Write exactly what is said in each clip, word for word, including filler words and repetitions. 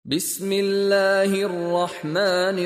بسم الله الرحمن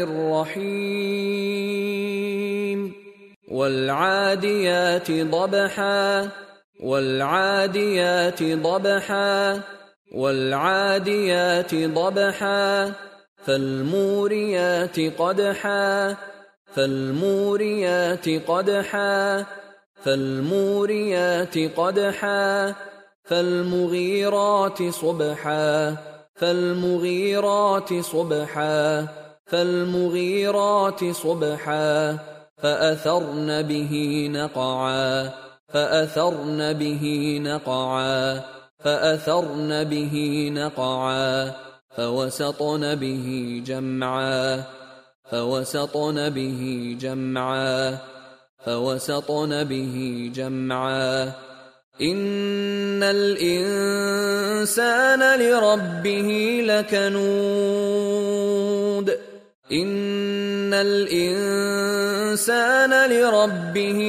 الرحيم والعاديات ضبحا والعاديات ضبحا والعاديات ضبحا فالموريات قدحا فالموريات قدحا فالموريات قدحا فالمغيرات صبحا فالمغيرات صبحا فالمغيرات صبحا فأثرن به نقعا فأثرن به نقعا فأثرن به نقعا فوسطن به جمعا فوسطن به جمعا فوسطن به جمعا إن الإنسان لربه لكنود إن الإنسان لربه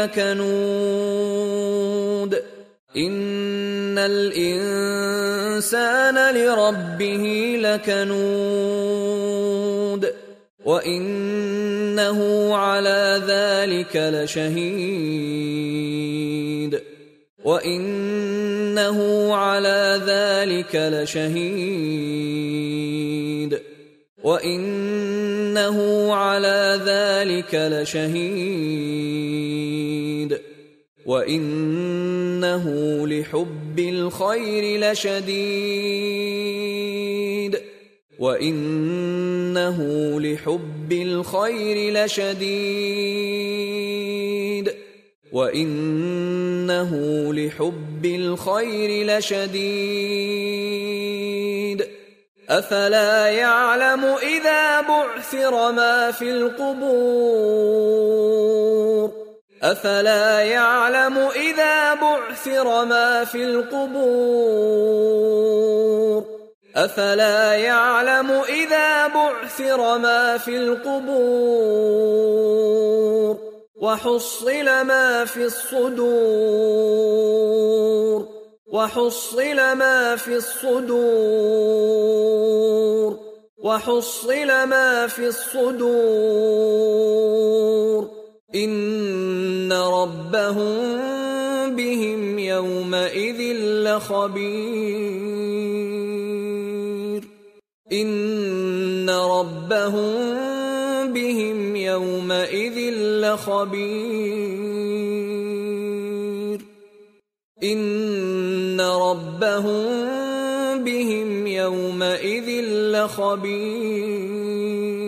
لكنود إن الإنسان لربه لكنود وإنه على ذلك لشهيد وإنه على ذلك لشهيد وإنه على ذلك لشهيد وإنه لحب الخير لشديد وإنه لحب الخير لشديد وإنه لحب الخير لشديد أفلا يعلم إذا بعثر ما في القبور أفلا يعلم إذا بعثر ما في القبور أفلا يعلم إذا بعثر ما في القبور وحصل ما في الصدور وحصل ما في الصدور وحصل ما في الصدور إن ربهم بهم يومئذ لخبير إن ربهم بهم يومئذ لخبير إن ربهم بهم يومئذ لخبير